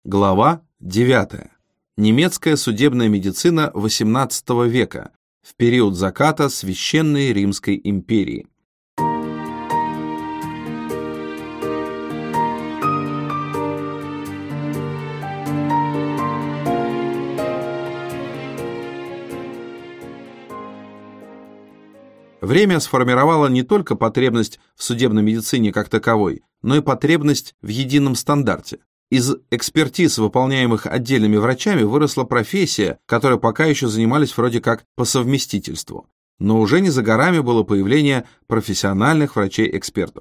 Глава 9. Немецкая судебная медицина XVIII века в период заката Священной Римской империи. Время сформировало не только потребность в судебной медицине как таковой, но и потребность в едином стандарте. Из экспертиз, выполняемых отдельными врачами, выросла профессия, которой пока еще занимались вроде как по совместительству. Но уже не за горами было появление профессиональных врачей-экспертов.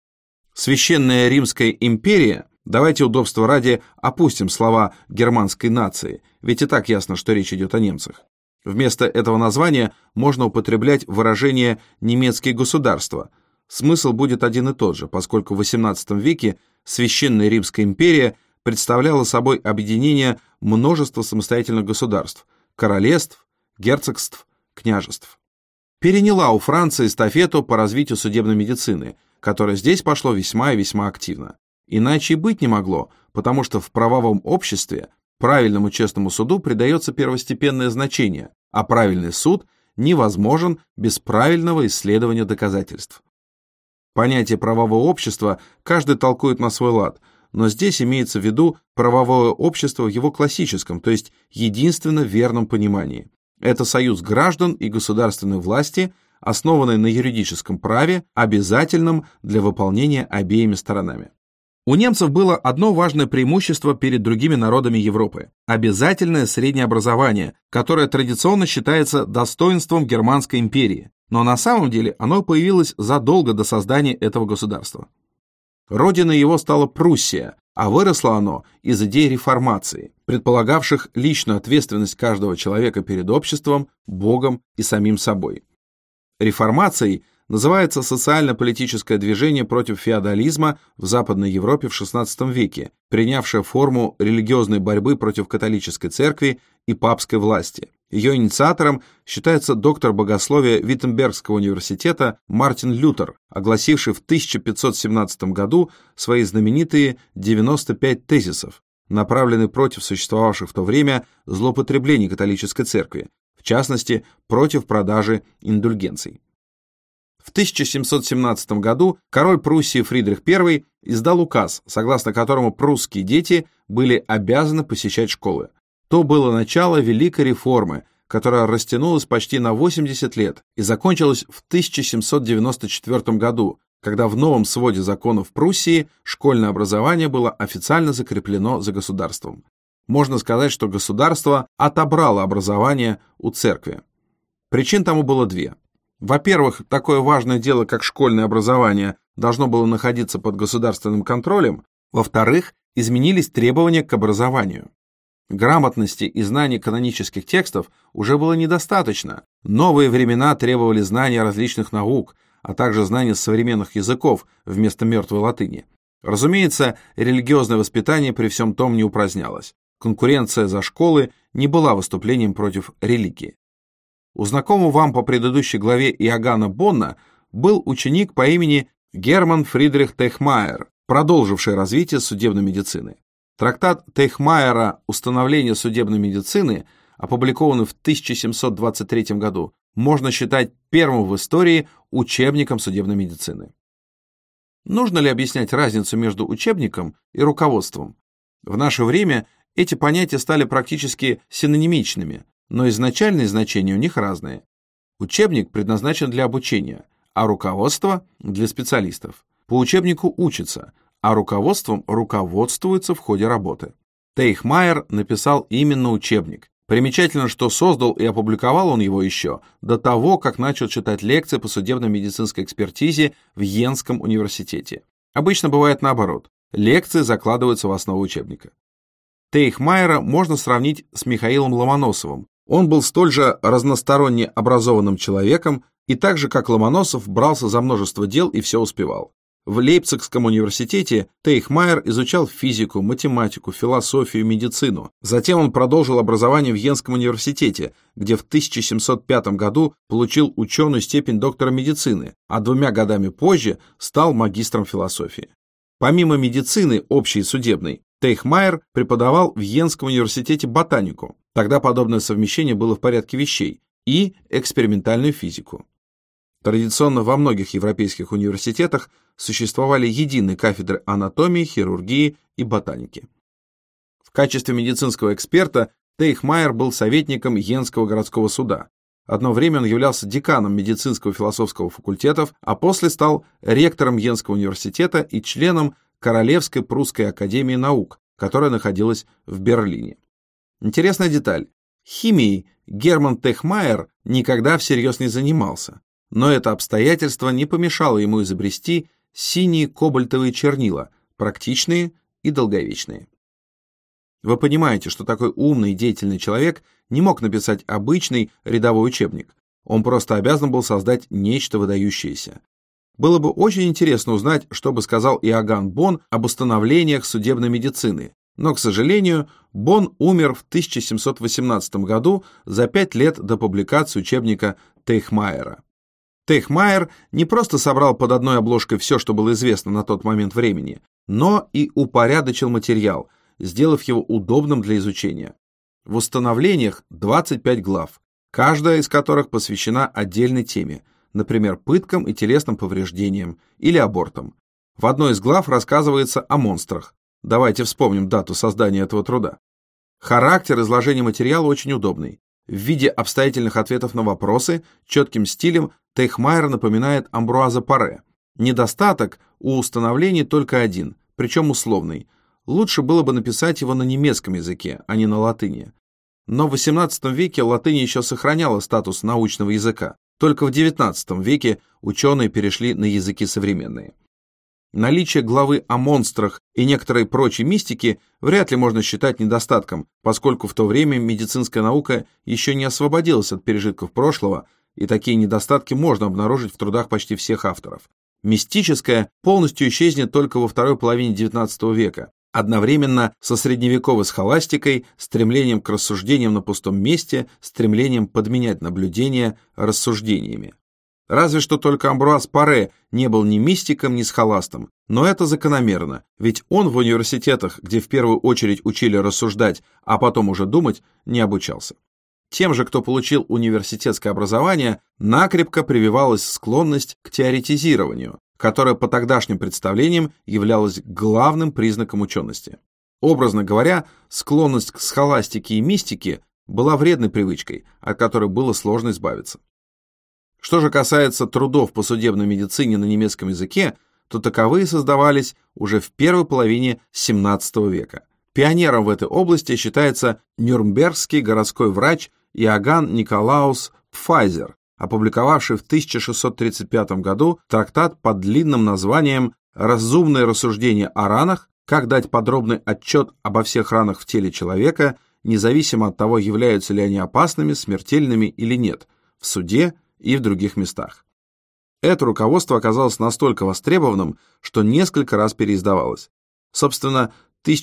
Священная Римская империя, давайте удобства ради опустим слова германской нации, ведь и так ясно, что речь идет о немцах. Вместо этого названия можно употреблять выражение «немецкие государства». Смысл будет один и тот же, поскольку в XVIII веке Священная Римская империя представляла собой объединение множества самостоятельных государств, королевств, герцогств, княжеств. Переняла у Франции эстафету по развитию судебной медицины, которое здесь пошло весьма и весьма активно. Иначе и быть не могло, потому что в правовом обществе правильному честному суду придается первостепенное значение, а правильный суд невозможен без правильного исследования доказательств. Понятие правового общества каждый толкует на свой лад, но здесь имеется в виду правовое общество в его классическом, то есть единственно верном понимании. Это союз граждан и государственной власти, основанный на юридическом праве, обязательном для выполнения обеими сторонами. У немцев было одно важное преимущество перед другими народами Европы – обязательное среднее образование, которое традиционно считается достоинством Германской империи, но на самом деле оно появилось задолго до создания этого государства. Родиной его стала Пруссия, а выросло оно из идей реформации, предполагавших личную ответственность каждого человека перед обществом, Богом и самим собой. Реформацией называется социально-политическое движение против феодализма в Западной Европе в XVI веке, принявшее форму религиозной борьбы против католической церкви и папской власти. Ее инициатором считается доктор богословия Виттенбергского университета Мартин Лютер, огласивший в 1517 году свои знаменитые 95 тезисов, направленные против существовавших в то время злоупотреблений католической церкви, в частности, против продажи индульгенций. В 1717 году король Пруссии Фридрих I издал указ, согласно которому прусские дети были обязаны посещать школы. То было начало Великой реформы, которая растянулась почти на 80 лет и закончилась в 1794 году, когда в новом своде законов Пруссии школьное образование было официально закреплено за государством. Можно сказать, что государство отобрало образование у церкви. Причин тому было две. Во-первых, такое важное дело, как школьное образование, должно было находиться под государственным контролем. Во-вторых, изменились требования к образованию. Грамотности и знаний канонических текстов уже было недостаточно. Новые времена требовали знания различных наук, а также знания современных языков вместо мертвой латыни. Разумеется, религиозное воспитание при всем том не упразднялось. Конкуренция за школы не была выступлением против религии. У знакомого вам по предыдущей главе Иоганна Бонна был ученик по имени Герман Фридрих Тейхмайер, продолживший развитие судебной медицины. Трактат Тейхмайера «Установление судебной медицины», опубликованный в 1723 году, можно считать первым в истории учебником судебной медицины. Нужно ли объяснять разницу между учебником и руководством? В наше время эти понятия стали практически синонимичными, но изначальные значения у них разные. Учебник предназначен для обучения, а руководство – для специалистов. По учебнику учатся, а руководством руководствуется в ходе работы. Тейхмайер написал именно учебник. Примечательно, что создал и опубликовал он его еще до того, как начал читать лекции по судебно-медицинской экспертизе в Йенском университете. Обычно бывает наоборот. Лекции закладываются в основу учебника. Тейхмайера можно сравнить с Михаилом Ломоносовым. Он был столь же разносторонне образованным человеком и так же, как Ломоносов, брался за множество дел и все успевал. В Лейпцигском университете Тейхмайер изучал физику, математику, философию, медицину. Затем он продолжил образование в Йенском университете, где в 1705 году получил ученую степень доктора медицины, а 2 годами позже стал магистром философии. Помимо медицины, общей и судебной, Тейхмайер преподавал в Йенском университете ботанику, тогда подобное совмещение было в порядке вещей, и экспериментальную физику. Традиционно во многих европейских университетах существовали единые кафедры анатомии, хирургии и ботаники. В качестве медицинского эксперта Тейхмайер был советником Йенского городского суда. Одно время он являлся деканом медицинского и философского факультетов, а после стал ректором Йенского университета и членом Королевской прусской академии наук, которая находилась в Берлине. Интересная деталь. Химией Герман Тейхмайер никогда всерьез не занимался, но это обстоятельство не помешало ему изобрести синие кобальтовые чернила, практичные и долговечные. Вы понимаете, что такой умный и деятельный человек не мог написать обычный рядовой учебник. Он просто обязан был создать нечто выдающееся. Было бы очень интересно узнать, что бы сказал Иоганн Бонн об установлениях судебной медицины, но, к сожалению, Бонн умер в 1718 году за 5 лет до публикации учебника Тейхмайера. Тейхмайер не просто собрал под одной обложкой все, что было известно на тот момент времени, но и упорядочил материал, сделав его удобным для изучения. В установлениях 25 глав, каждая из которых посвящена отдельной теме, например, пыткам и телесным повреждениям или абортам. В одной из глав рассказывается о монстрах. Давайте вспомним дату создания этого труда. Характер изложения материала очень удобный. В виде обстоятельных ответов на вопросы, четким стилем Тейхмайер напоминает Амбруаза Паре. Недостаток у установлений только один, причем условный. Лучше было бы написать его на немецком языке, а не на латыни. Но в XVIII веке латынь еще сохраняла статус научного языка. Только в XIX веке ученые перешли на языки современные. Наличие главы о монстрах и некоторой прочей мистики вряд ли можно считать недостатком, поскольку в то время медицинская наука еще не освободилась от пережитков прошлого, и такие недостатки можно обнаружить в трудах почти всех авторов. Мистическое полностью исчезнет только во второй половине XIX века, одновременно со средневековой схоластикой, стремлением к рассуждениям на пустом месте, стремлением подменять наблюдения рассуждениями. Разве что только Амбруаз Паре не был ни мистиком, ни схоластом, но это закономерно, ведь он в университетах, где в первую очередь учили рассуждать, а потом уже думать, не обучался. Тем же, кто получил университетское образование, накрепко прививалась склонность к теоретизированию, которая по тогдашним представлениям являлась главным признаком учености. Образно говоря, склонность к схоластике и мистике была вредной привычкой, от которой было сложно избавиться. Что же касается трудов по судебной медицине на немецком языке, то таковые создавались уже в первой половине XVII века. Пионером в этой области считается нюрнбергский городской врач Иоганн Николаус Пфайзер, опубликовавший в 1635 году трактат под длинным названием «Разумное рассуждение о ранах. Как дать подробный отчет обо всех ранах в теле человека, независимо от того, являются ли они опасными, смертельными или нет, в суде и в других местах». Это руководство оказалось настолько востребованным, что несколько раз переиздавалось. Собственно,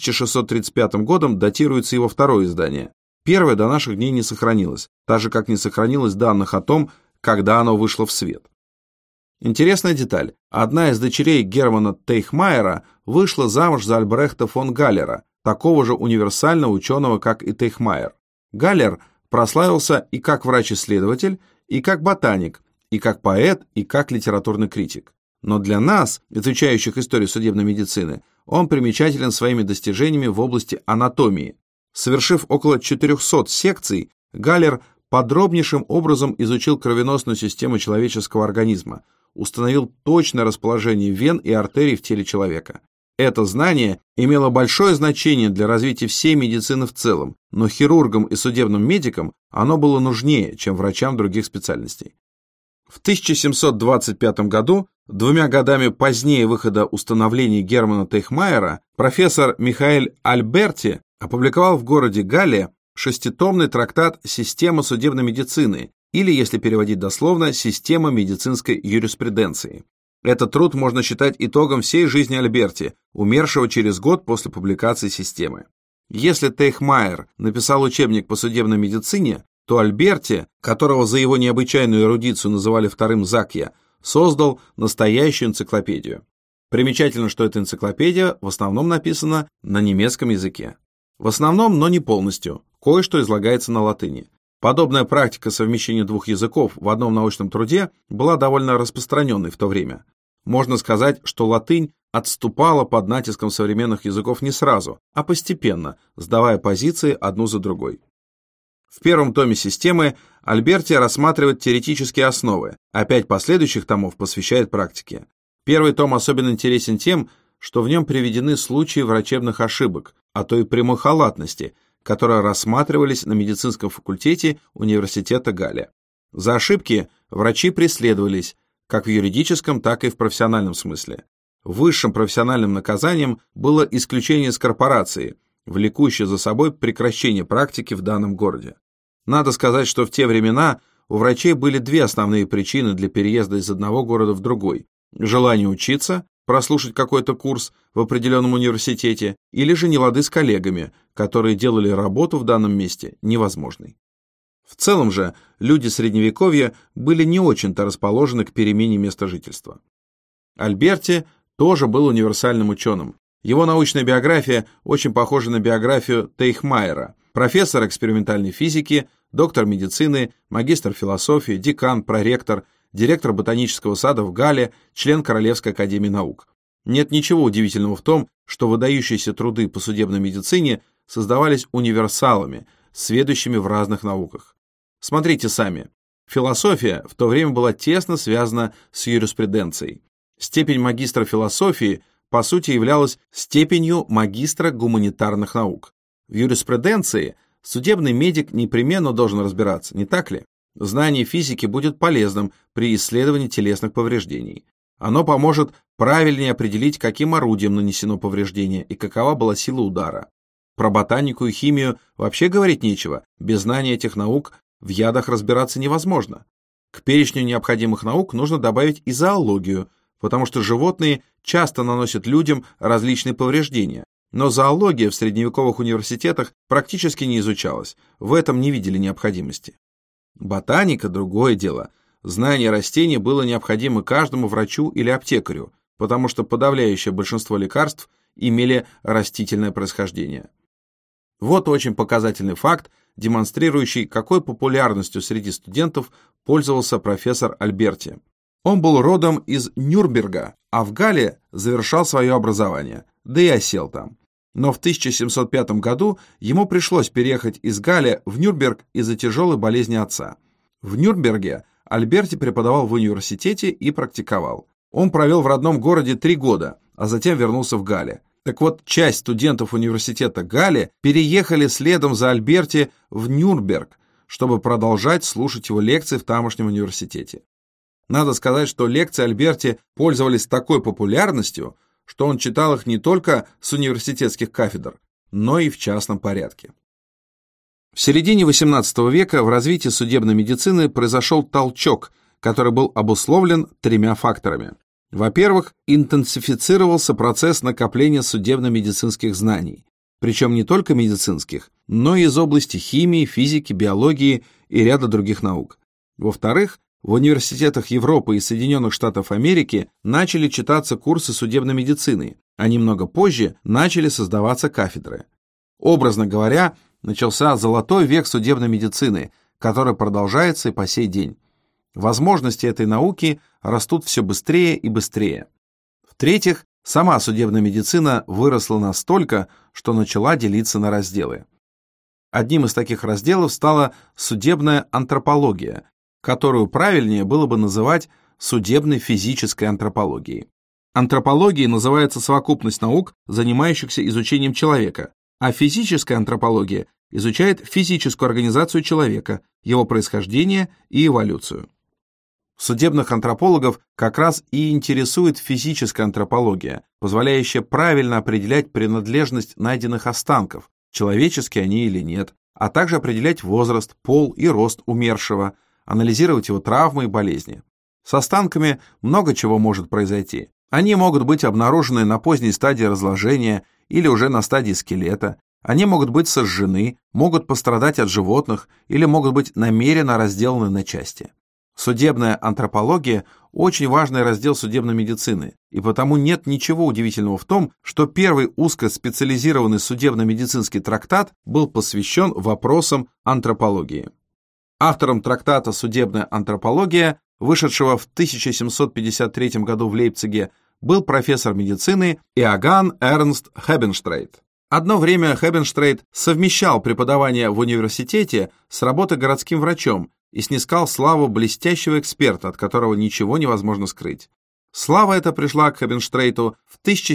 1635 годом датируется его второе издание. Первое до наших дней не сохранилось, так же, как не сохранилось данных о том, когда оно вышло в свет. Интересная деталь. Одна из дочерей Германа Тейхмайера вышла замуж за Альбрехта фон Галлера, такого же универсального ученого, как и Тейхмайер. Галлер прославился и как врач-исследователь, и как ботаник, и как поэт, и как литературный критик. Но для нас, изучающих историю судебной медицины, он примечателен своими достижениями в области анатомии. Совершив около 400 секций, Галлер подробнейшим образом изучил кровеносную систему человеческого организма, установил точное расположение вен и артерий в теле человека. Это знание имело большое значение для развития всей медицины в целом, но хирургам и судебным медикам оно было нужнее, чем врачам других специальностей. В 1725 году, 2 годами позднее выхода установлений Германа Тейхмайера, профессор Михаэль Альберти опубликовал в городе Галле 6-томный трактат «Система судебной медицины», или, если переводить дословно, «Система медицинской юриспруденции». Этот труд можно считать итогом всей жизни Альберти, умершего через год после публикации системы. Если Тейхмайер написал учебник по судебной медицине, то Альберти, которого за его необычайную эрудицию называли вторым Закья, создал настоящую энциклопедию. Примечательно, что эта энциклопедия в основном написана на немецком языке. В основном, но не полностью, кое-что излагается на латыни. Подобная практика совмещения двух языков в одном научном труде была довольно распространенной в то время. Можно сказать, что латынь отступала под натиском современных языков не сразу, а постепенно, сдавая позиции одну за другой. В первом томе системы Альберти рассматривает теоретические основы, а 5 последующих томов посвящает практике. Первый том особенно интересен тем, что в нем приведены случаи врачебных ошибок, а то и прямой халатности, которые рассматривались на медицинском факультете университета Галле. За ошибки врачи преследовались, как в юридическом, так и в профессиональном смысле. Высшим профессиональным наказанием было исключение из корпорации, влекущее за собой прекращение практики в данном городе. Надо сказать, что в те времена у врачей были 2 основные причины для переезда из одного города в другой: желание учиться, прослушать какой-то курс в определенном университете, или же нелады с коллегами, которые делали работу в данном месте невозможной. В целом же люди Средневековья были не очень-то расположены к перемене места жительства. Альберти тоже был универсальным ученым. Его научная биография очень похожа на биографию Тейхмайера, профессор экспериментальной физики, доктор медицины, магистр философии, декан, проректор, директор ботанического сада в Галле, член Королевской академии наук. Нет ничего удивительного в том, что выдающиеся труды по судебной медицине создавались универсалами, сведущими в разных науках. Смотрите сами. Философия в то время была тесно связана с юриспруденцией. Степень магистра философии, по сути, являлась степенью магистра гуманитарных наук. В юриспруденции судебный медик непременно должен разбираться, не так ли? Знание физики будет полезным при исследовании телесных повреждений. Оно поможет правильнее определить, каким орудием нанесено повреждение и какова была сила удара. Про ботанику и химию вообще говорить нечего, без знания этих наук в ядах разбираться невозможно. К перечню необходимых наук нужно добавить и зоологию, потому что животные часто наносят людям различные повреждения, но зоология в средневековых университетах практически не изучалась, в этом не видели необходимости. Ботаника – другое дело. Знание растений было необходимо каждому врачу или аптекарю, потому что подавляющее большинство лекарств имели растительное происхождение. Вот очень показательный факт, демонстрирующий, какой популярностью среди студентов пользовался профессор Альберти. Он был родом из Нюрнберга, а в Галле завершал свое образование, да и осел там. Но в 1705 году ему пришлось переехать из Галле в Нюрнберг из-за тяжелой болезни отца. В Нюрнберге Альберти преподавал в университете и практиковал. Он провел в родном городе 3 года, а затем вернулся в Галле. Так вот, часть студентов университета Галле переехали следом за Альберти в Нюрнберг, чтобы продолжать слушать его лекции в тамошнем университете. Надо сказать, что лекции Альберти пользовались такой популярностью, что он читал их не только с университетских кафедр, но и в частном порядке. В середине XVIII века в развитии судебной медицины произошел толчок, который был обусловлен 3 факторами. Во-первых, интенсифицировался процесс накопления судебно-медицинских знаний, причем не только медицинских, но и из области химии, физики, биологии и ряда других наук. Во-вторых, в университетах Европы и Соединенных Штатов Америки начали читаться курсы судебной медицины, а немного позже начали создаваться кафедры. Образно говоря, начался золотой век судебной медицины, который продолжается и по сей день. Возможности этой науки растут все быстрее и быстрее. В-третьих, сама судебная медицина выросла настолько, что начала делиться на разделы. Одним из таких разделов стала судебная антропология, которую правильнее было бы называть судебной физической антропологией. Антропологией называется совокупность наук, занимающихся изучением человека, а физическая антропология изучает физическую организацию человека, его происхождение и эволюцию. Судебных антропологов как раз и интересует физическая антропология, позволяющая правильно определять принадлежность найденных останков, человеческие они или нет, а также определять возраст, пол и рост умершего, анализировать его травмы и болезни. С останками много чего может произойти. Они могут быть обнаружены на поздней стадии разложения или уже на стадии скелета, они могут быть сожжены, могут пострадать от животных или могут быть намеренно разделаны на части. Судебная антропология – очень важный раздел судебной медицины, и потому нет ничего удивительного в том, что первый узкоспециализированный судебно-медицинский трактат был посвящен вопросам антропологии. Автором трактата «Судебная антропология», вышедшего в 1753 году в Лейпциге, был профессор медицины Иоганн Эрнст Хебенштрейт. Одно время Хебенштрейт совмещал преподавание в университете с работой городским врачом и снискал славу блестящего эксперта, от которого ничего невозможно скрыть. Слава эта пришла к Хебенштрейту в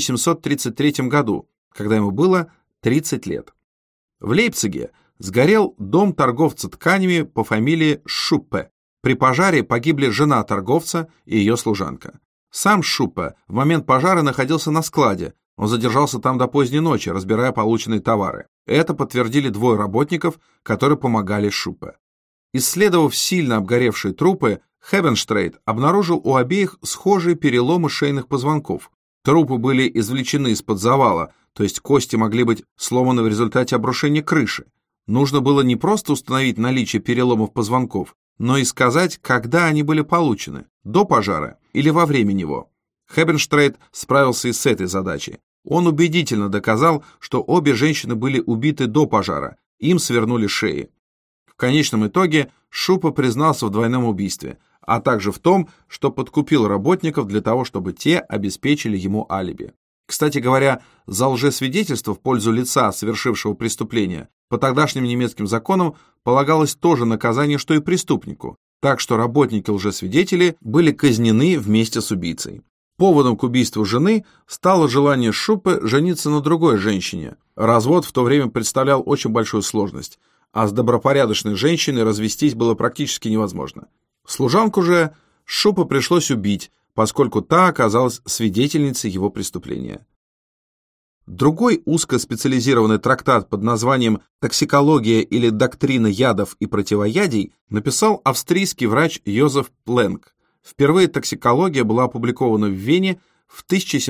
1733 году, когда ему было 30 лет. В Лейпциге сгорел дом торговца тканями по фамилии Шуппе. При пожаре погибли жена торговца и ее служанка. Сам Шуппе в момент пожара находился на складе. Он задержался там до поздней ночи, разбирая полученные товары. Это подтвердили двое работников, которые помогали Шуппе. Исследовав сильно обгоревшие трупы, Хебенштрейт обнаружил у обеих схожие переломы шейных позвонков. Трупы были извлечены из-под завала, то есть кости могли быть сломаны в результате обрушения крыши. Нужно было не просто установить наличие переломов позвонков, но и сказать, когда они были получены, до пожара или во время него. Хебенштрейт справился и с этой задачей. Он убедительно доказал, что обе женщины были убиты до пожара, им свернули шеи. В конечном итоге Шуппе признался в двойном убийстве, а также в том, что подкупил работников для того, чтобы те обеспечили ему алиби. Кстати говоря, за лжесвидетельство в пользу лица, совершившего преступление, по тогдашним немецким законам полагалось то же наказание, что и преступнику, так что работники-лжесвидетели были казнены вместе с убийцей. Поводом к убийству жены стало желание Шуппе жениться на другой женщине. Развод в то время представлял очень большую сложность, а с добропорядочной женщиной развестись было практически невозможно. Служанку же Шуппе пришлось убить, поскольку та оказалась свидетельницей его преступления. Другой узкоспециализированный трактат под названием «Токсикология или доктрина ядов и противоядий» написал австрийский врач Йозеф Пленк. Впервые токсикология была опубликована в Вене в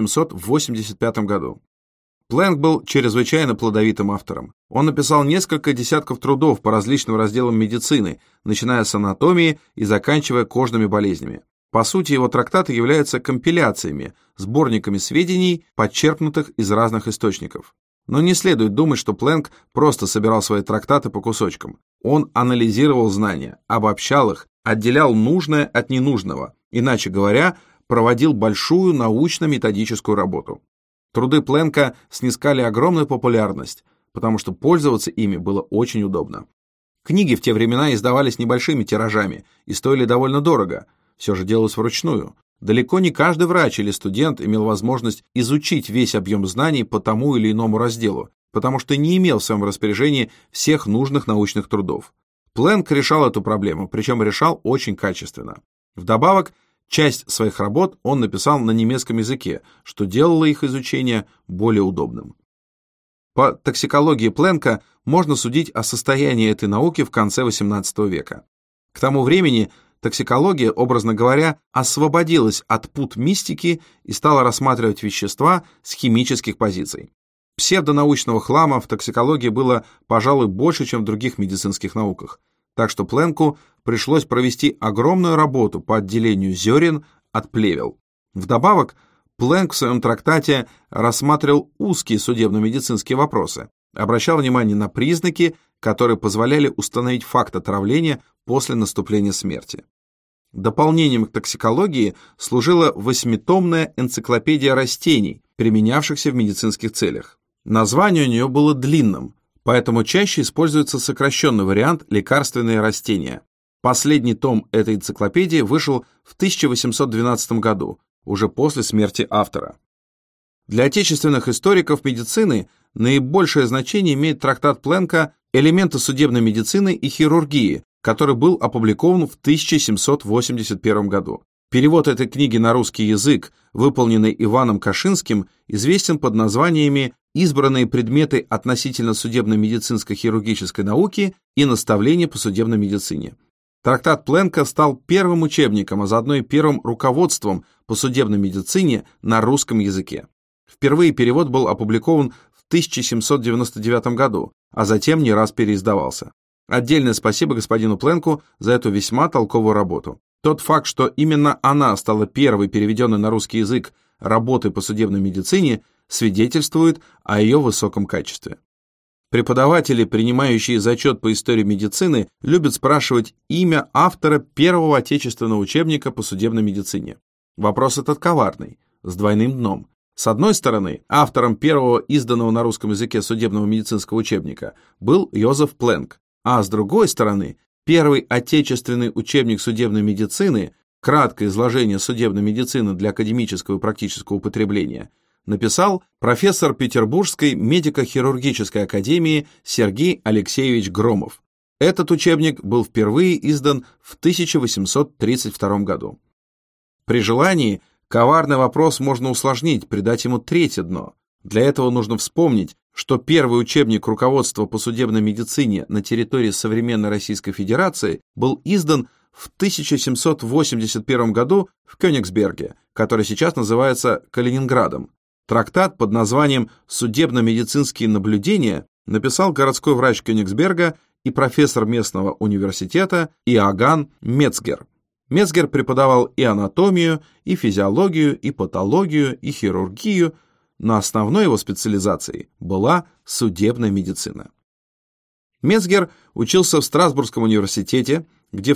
1785 году. Пленк был чрезвычайно плодовитым автором. Он написал несколько десятков трудов по различным разделам медицины, начиная с анатомии и заканчивая кожными болезнями. По сути, его трактаты являются компиляциями, сборниками сведений, подчеркнутых из разных источников. Но не следует думать, что Пленк просто собирал свои трактаты по кусочкам. Он анализировал знания, обобщал их, отделял нужное от ненужного, иначе говоря, проводил большую научно-методическую работу. Труды Пленка снискали огромную популярность, потому что пользоваться ими было очень удобно. Книги в те времена издавались небольшими тиражами и стоили довольно дорого, все же делалось вручную. Далеко не каждый врач или студент имел возможность изучить весь объем знаний по тому или иному разделу, потому что не имел в своем распоряжении всех нужных научных трудов. Пленк решал эту проблему, причем решал очень качественно. Вдобавок, часть своих работ он написал на немецком языке, что делало их изучение более удобным. По токсикологии Пленка можно судить о состоянии этой науки в конце XVIII века. К тому времени токсикология, образно говоря, освободилась от пут мистики и стала рассматривать вещества с химических позиций. Псевдонаучного хлама в токсикологии было, пожалуй, больше, чем в других медицинских науках, так что Пленку пришлось провести огромную работу по отделению зерен от плевел. Вдобавок, Пленк в своем трактате рассматривал узкие судебно-медицинские вопросы, обращал внимание на признаки, которые позволяли установить факт отравления после наступления смерти. Дополнением к токсикологии служила 8-томная энциклопедия растений, применявшихся в медицинских целях. Название у нее было длинным, поэтому чаще используется сокращенный вариант «лекарственные растения». Последний том этой энциклопедии вышел в 1812 году, уже после смерти автора. Для отечественных историков медицины наибольшее значение имеет трактат Пленка «Элементы судебной медицины и хирургии», который был опубликован в 1781 году. Перевод этой книги на русский язык, выполненный Иваном Кашинским, известен под названиями «Избранные предметы относительно судебно-медицинской хирургической науки и наставления по судебной медицине». Трактат Пленка стал первым учебником, а заодно и первым руководством по судебной медицине на русском языке. Впервые перевод был опубликован в 1799 году, а затем не раз переиздавался. Отдельное спасибо господину Пленку за эту весьма толковую работу. Тот факт, что именно она стала первой переведенной на русский язык работой по судебной медицине, свидетельствует о ее высоком качестве. Преподаватели, принимающие зачет по истории медицины, любят спрашивать имя автора первого отечественного учебника по судебной медицине. Вопрос этот коварный, с двойным дном. С одной стороны, автором первого изданного на русском языке судебного медицинского учебника был Йозеф Пленк, а с другой стороны, первый отечественный учебник судебной медицины, краткое изложение судебной медицины для академического и практического употребления, написал профессор Петербургской медико-хирургической академии Сергей Алексеевич Громов. Этот учебник был впервые издан в 1832 году. При желании коварный вопрос можно усложнить, придать ему третье дно. Для этого нужно вспомнить, что первый учебник руководства по судебной медицине на территории современной Российской Федерации был издан в 1781 году в Кёнигсберге, который сейчас называется Калининградом. Трактат под названием «Судебно-медицинские наблюдения» написал городской врач Кёнигсберга и профессор местного университета Иоганн Мецгер. Мецгер преподавал и анатомию, и физиологию, и патологию, и хирургию, но основной его специализацией была судебная медицина. Мецгер учился в Страсбургском университете, где в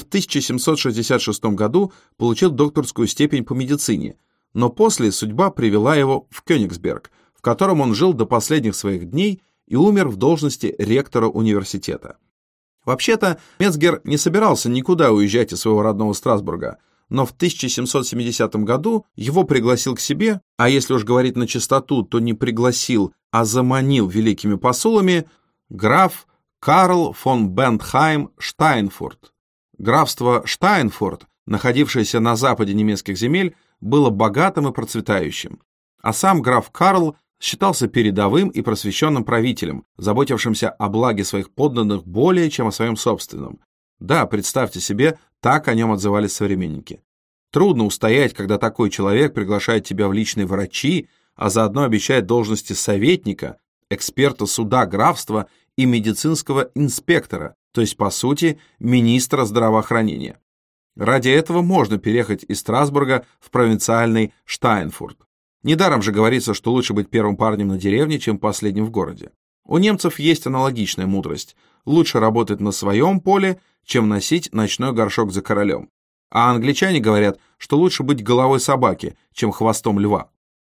1766 году получил докторскую степень по медицине, но после судьба привела его в Кёнигсберг, в котором он жил до последних своих дней и умер в должности ректора университета. Вообще-то, Мецгер не собирался никуда уезжать из своего родного Страсбурга, но в 1770 году его пригласил к себе, а если уж говорить на чистоту, то не пригласил, а заманил великими посулами граф Карл фон Бентхайм-Штайнфурт. Графство Штайнфурт, находившееся на западе немецких земель, было богатым и процветающим, а сам граф Карл считался передовым и просвещенным правителем, заботившимся о благе своих подданных более, чем о своем собственном. Да, представьте себе, так о нем отзывались современники. Трудно устоять, когда такой человек приглашает тебя в личные врачи, а заодно обещает должности советника, эксперта суда графства и медицинского инспектора, то есть, по сути, министра здравоохранения. Ради этого можно переехать из Страсбурга в провинциальный Штайнфурт. Недаром же говорится, что лучше быть первым парнем на деревне, чем последним в городе. У немцев есть аналогичная мудрость. Лучше работать на своем поле, чем носить ночной горшок за королем. А англичане говорят, что лучше быть головой собаки, чем хвостом льва.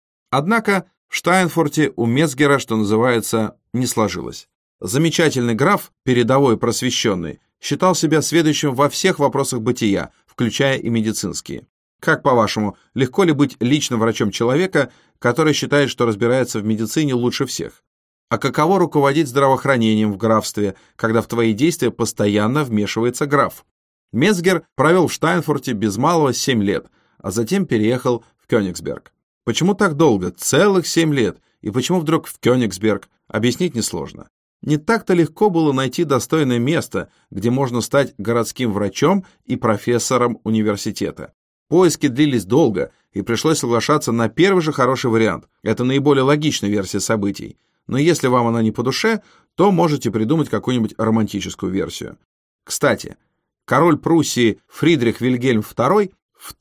Однако в Штайнфурте у Мецгера, что называется, не сложилось. Замечательный граф, передовой и просвещенный, считал себя сведущим во всех вопросах бытия, включая и медицинские. Как, по-вашему, легко ли быть личным врачом человека, который считает, что разбирается в медицине лучше всех? А каково руководить здравоохранением в графстве, когда в твои действия постоянно вмешивается граф? Мецгер провел в Штайнфурте без малого 7 лет, а затем переехал в Кёнигсберг. Почему так долго? Целых 7 лет. И почему вдруг в Кёнигсберг? Объяснить несложно. Не так-то легко было найти достойное место, где можно стать городским врачом и профессором университета. Поиски длились долго, и пришлось соглашаться на первый же хороший вариант. Это наиболее логичная версия событий. Но если вам она не по душе, то можете придумать какую-нибудь романтическую версию. Кстати, король Пруссии Фридрих Вильгельм II в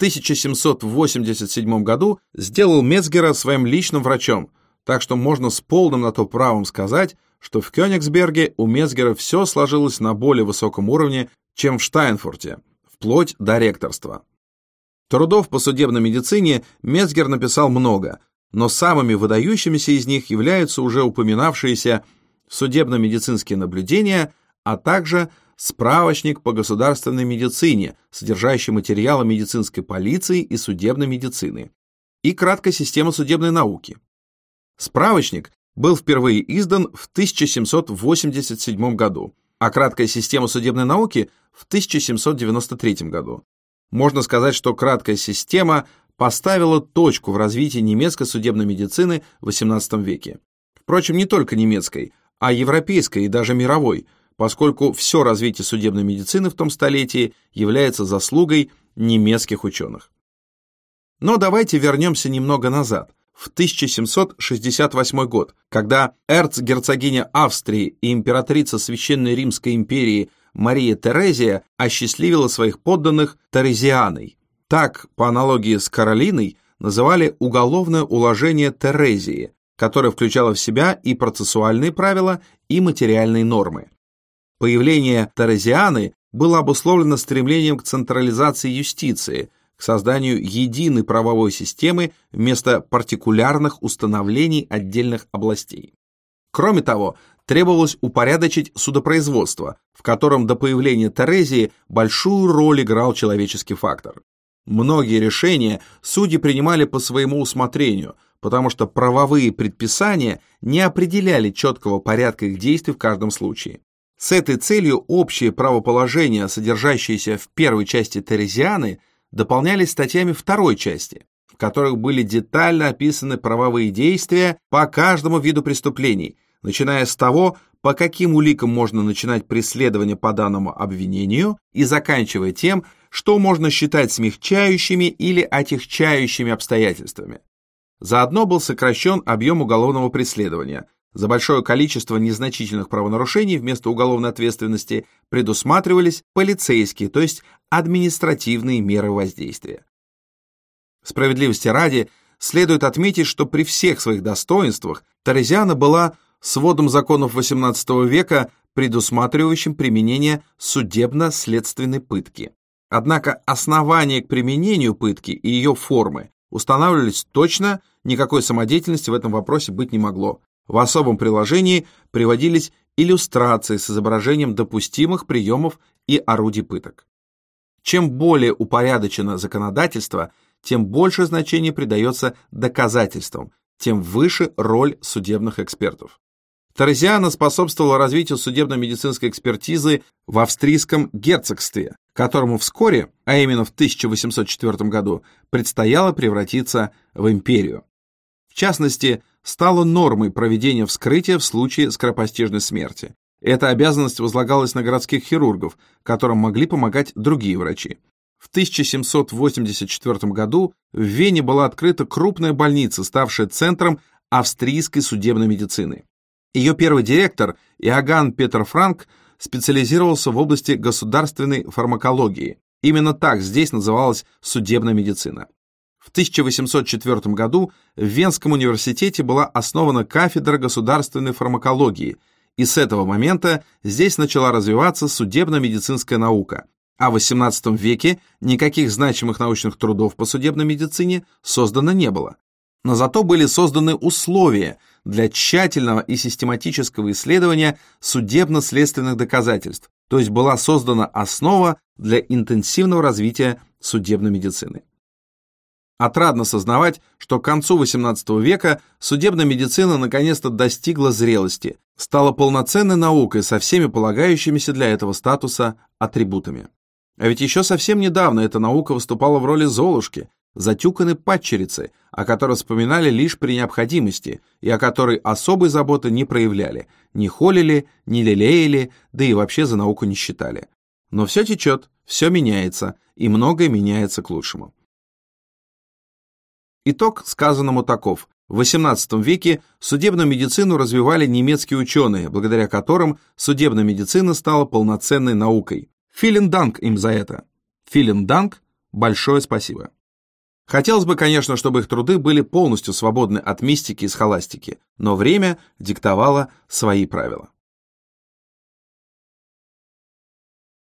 1787 году сделал Мецгера своим личным врачом, так что можно с полным на то правом сказать, что в Кёнигсберге у Мецгера все сложилось на более высоком уровне, чем в Штайнфурте, вплоть до ректорства. Трудов по судебной медицине Мецгер написал много, но самыми выдающимися из них являются уже упоминавшиеся судебно-медицинские наблюдения, а также справочник по государственной медицине, содержащий материалы медицинской полиции и судебной медицины, и краткая система судебной науки. Справочник был впервые издан в 1787 году, а краткая система судебной науки в 1793 году. Можно сказать, что краткая система поставила точку в развитии немецкой судебной медицины в XVIII веке. Впрочем, не только немецкой, а европейской и даже мировой, поскольку все развитие судебной медицины в том столетии является заслугой немецких ученых. Но давайте вернемся немного назад, в 1768 год, когда эрцгерцогиня Австрии и императрица Священной Римской империи Мария Терезия осчастливила своих подданных Терезианой. Так, по аналогии с Каролиной, называли уголовное уложение Терезии, которое включало в себя и процессуальные правила, и материальные нормы. Появление Терезианы было обусловлено стремлением к централизации юстиции, к созданию единой правовой системы вместо партикулярных установлений отдельных областей. Кроме того, требовалось упорядочить судопроизводство, в котором до появления Терезии большую роль играл человеческий фактор. Многие решения судьи принимали по своему усмотрению, потому что правовые предписания не определяли четкого порядка их действий в каждом случае. С этой целью общие правоположения, содержащиеся в первой части Терезианы, дополнялись статьями второй части, в которых были детально описаны правовые действия по каждому виду преступлений, начиная с того, по каким уликам можно начинать преследование по данному обвинению, и заканчивая тем, что можно считать смягчающими или отягчающими обстоятельствами. Заодно был сокращен объем уголовного преследования. За большое количество незначительных правонарушений вместо уголовной ответственности предусматривались полицейские, то есть административные меры воздействия. Справедливости ради, следует отметить, что при всех своих достоинствах Терезиана была сводом законов XVIII века, предусматривающим применение судебно-следственной пытки. Однако основания к применению пытки и ее формы устанавливались точно, никакой самодеятельности в этом вопросе быть не могло. В особом приложении приводились иллюстрации с изображением допустимых приемов и орудий пыток. Чем более упорядочено законодательство, тем больше значения придается доказательствам, тем выше роль судебных экспертов. Терезиана способствовала развитию судебно-медицинской экспертизы в австрийском герцогстве, которому вскоре, а именно в 1804 году, предстояло превратиться в империю. В частности, стало нормой проведения вскрытия в случае скоропостижной смерти. Эта обязанность возлагалась на городских хирургов, которым могли помогать другие врачи. В 1784 году в Вене была открыта крупная больница, ставшая центром австрийской судебной медицины. Ее первый директор, Иоганн Петер Франк, специализировался в области государственной фармакологии. Именно так здесь называлась судебная медицина. В 1804 году в Венском университете была основана кафедра государственной фармакологии, и с этого момента здесь начала развиваться судебно-медицинская наука. А в XVIII веке никаких значимых научных трудов по судебной медицине создано не было. Но зато были созданы условия для тщательного и систематического исследования судебно-следственных доказательств, то есть была создана основа для интенсивного развития судебной медицины. Отрадно сознавать, что к концу XVIII века судебная медицина наконец-то достигла зрелости, стала полноценной наукой со всеми полагающимися для этого статуса атрибутами. А ведь еще совсем недавно эта наука выступала в роли Золушки, затюканной падчерицы, о которой вспоминали лишь при необходимости и о которой особой заботы не проявляли, не холили, не лелеяли, да и вообще за науку не считали. Но все течет, все меняется, и многое меняется к лучшему. Итог сказанному таков. В XVIII веке судебную медицину развивали немецкие ученые, благодаря которым судебная медицина стала полноценной наукой. Vielen Dank им за это. Vielen Dank, большое спасибо. Хотелось бы, конечно, чтобы их труды были полностью свободны от мистики и схоластики, но время диктовало свои правила.